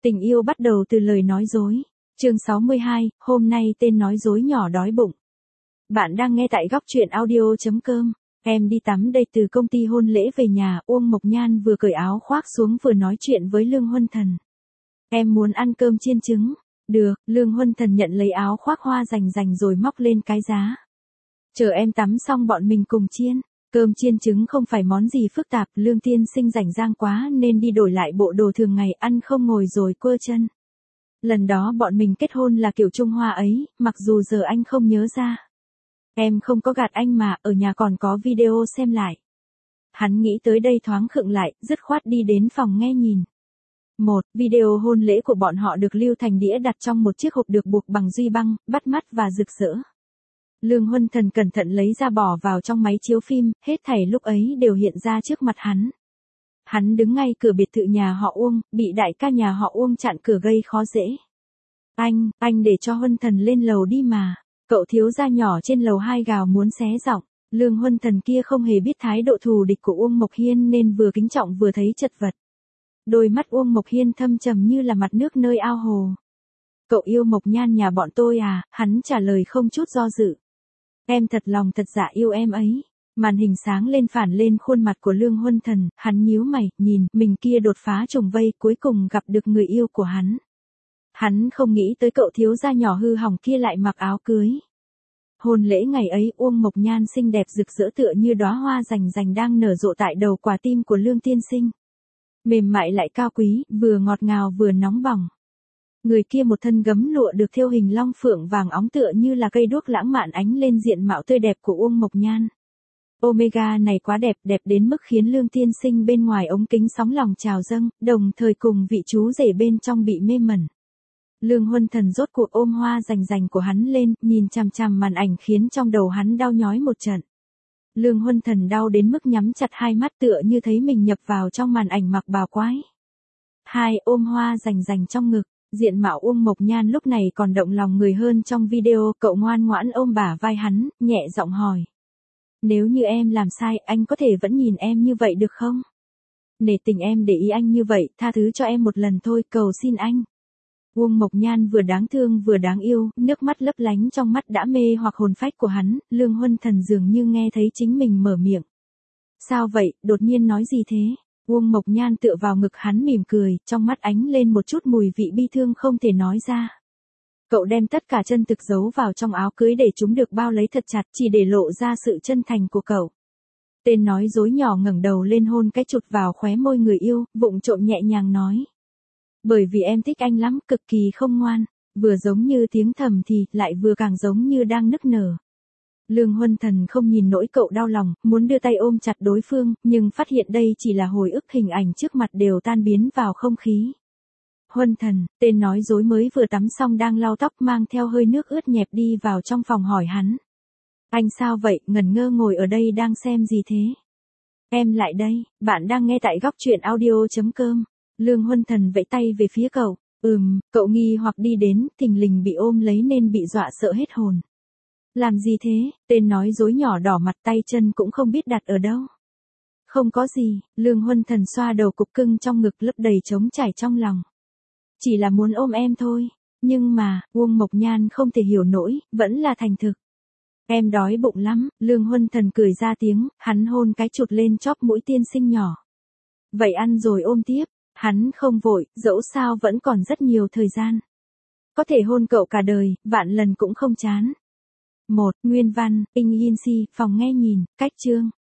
Tình yêu bắt đầu từ lời nói dối. Chương 62, hôm nay tên nói dối nhỏ đói bụng. Bạn đang nghe tại góc truyện audio.com. Em đi tắm đây, từ công ty hôn lễ về nhà, Uông Mộc Nhan vừa cởi áo khoác xuống vừa nói chuyện với Lương Huân Thần. Em muốn ăn cơm chiên trứng. Được, Lương Huân Thần nhận lấy áo khoác hoa rành rồi móc lên cái giá. Chờ em tắm xong bọn mình cùng chiên. Cơm chiên trứng không phải món gì phức tạp, Lương tiên sinh rảnh rang quá nên đi đổi lại bộ đồ thường ngày, ăn không ngồi rồi quơ chân. Lần đó bọn mình kết hôn là kiểu Trung Hoa ấy, mặc dù giờ anh không nhớ ra. Em không có gạt anh mà, ở nhà còn có video xem lại. Hắn nghĩ tới đây thoáng khựng lại, dứt khoát đi đến phòng nghe nhìn. Video hôn lễ của bọn họ được lưu thành đĩa đặt trong một chiếc hộp được buộc bằng duy băng, bắt mắt và rực rỡ. Lương Huân Thần cẩn thận lấy ra bỏ vào trong máy chiếu phim, hết thảy lúc ấy đều hiện ra trước mặt hắn. Hắn đứng ngay cửa biệt thự nhà họ Uông, bị đại ca nhà họ Uông chặn cửa gây khó dễ. Anh để cho Huân Thần lên lầu đi mà. Cậu thiếu gia nhỏ trên lầu 2 gào muốn xé giọng. Lương Huân Thần kia không hề biết thái độ thù địch của Uông Mộc Hiên nên vừa kính trọng vừa thấy chật vật. Đôi mắt Uông Mộc Hiên thâm trầm như là mặt nước nơi ao hồ. Cậu yêu Mộc Nhan nhà bọn tôi à? Hắn trả lời không chút do dự. Em thật lòng thật dạ yêu em ấy. Màn hình sáng lên phản lên khuôn mặt của Lương Huân Thần, hắn nhíu mày, nhìn, mình kia đột phá trùng vây, cuối cùng gặp được người yêu của hắn. Hắn không nghĩ tới cậu thiếu gia nhỏ hư hỏng kia lại mặc áo cưới. Hôn lễ ngày ấy, Uông Mộc Nhan xinh đẹp rực rỡ tựa như đóa hoa rành đang nở rộ tại đầu quả tim của Lương tiên sinh. Mềm mại lại cao quý, vừa ngọt ngào vừa nóng bỏng. Người kia một thân gấm lụa được thêu hình long phượng vàng óng tựa như là cây đuốc lãng mạn ánh lên diện mạo tươi đẹp của Uông Mộc Nhan. Omega này quá đẹp, đẹp đến mức khiến Lương tiên sinh bên ngoài ống kính sóng lòng trào dâng, đồng thời cùng vị chú rể bên trong bị mê mẩn. Lương Huân Thần rốt cuộc ôm hoa rành của hắn lên, nhìn chằm chằm màn ảnh khiến trong đầu hắn đau nhói một trận. Lương Huân Thần đau đến mức nhắm chặt hai mắt tựa như thấy mình nhập vào trong màn ảnh mặc bào quái. Ôm hoa rành trong ngực. Diện mạo Uông Mộc Nhan lúc này còn động lòng người hơn trong video, cậu ngoan ngoãn ôm bả vai hắn, nhẹ giọng hỏi. Nếu như em làm sai, anh có thể vẫn nhìn em như vậy được không? Nể tình em để ý anh như vậy, tha thứ cho em một lần thôi, cầu xin anh. Uông Mộc Nhan vừa đáng thương vừa đáng yêu, nước mắt lấp lánh trong mắt đã mê hoặc hồn phách của hắn, Lương Huân Thần dường như nghe thấy chính mình mở miệng. Sao vậy, đột nhiên nói gì thế? Uông Mộc Nhan tựa vào ngực hắn mỉm cười, trong mắt ánh lên một chút mùi vị bi thương không thể nói ra. Cậu đem tất cả chân thực giấu vào trong áo cưới để chúng được bao lấy thật chặt, chỉ để lộ ra sự chân thành của cậu. Tên nói dối nhỏ ngẩng đầu lên hôn cái chụt vào khóe môi người yêu, vụng trộm nhẹ nhàng nói. Bởi vì em thích anh lắm, cực kỳ không ngoan, vừa giống như tiếng thầm thì, lại vừa càng giống như đang nức nở. Lương Huân Thần không nhìn nỗi cậu đau lòng, muốn đưa tay ôm chặt đối phương, nhưng phát hiện đây chỉ là hồi ức, hình ảnh trước mặt đều tan biến vào không khí. Huân Thần, tên nói dối mới vừa tắm xong đang lau tóc mang theo hơi nước ướt nhẹp đi vào trong phòng hỏi hắn. Anh sao vậy, ngẩn ngơ ngồi ở đây đang xem gì thế? Em lại đây, bạn đang nghe tại góc truyện audio.com. Lương Huân Thần vẫy tay về phía cậu. Cậu nghi hoặc đi đến, thình lình bị ôm lấy nên bị dọa sợ hết hồn. Làm gì thế? Tên nói dối nhỏ đỏ mặt, tay chân cũng không biết đặt ở đâu. Không có gì, Lương Huân Thần xoa đầu cục cưng trong ngực lấp đầy trống trải trong lòng. Chỉ là muốn ôm em thôi. Nhưng mà, Uông Mộc Nhan không thể hiểu nổi, vẫn là thành thực. Em đói bụng lắm, Lương Huân Thần cười ra tiếng, hắn hôn cái chụt lên chóp mũi tiên sinh nhỏ. Vậy ăn rồi ôm tiếp, hắn không vội, dẫu sao vẫn còn rất nhiều thời gian. Có thể hôn cậu cả đời, vạn lần cũng không chán. Nguyên văn, In Yin Si, phòng nghe nhìn, cách chương.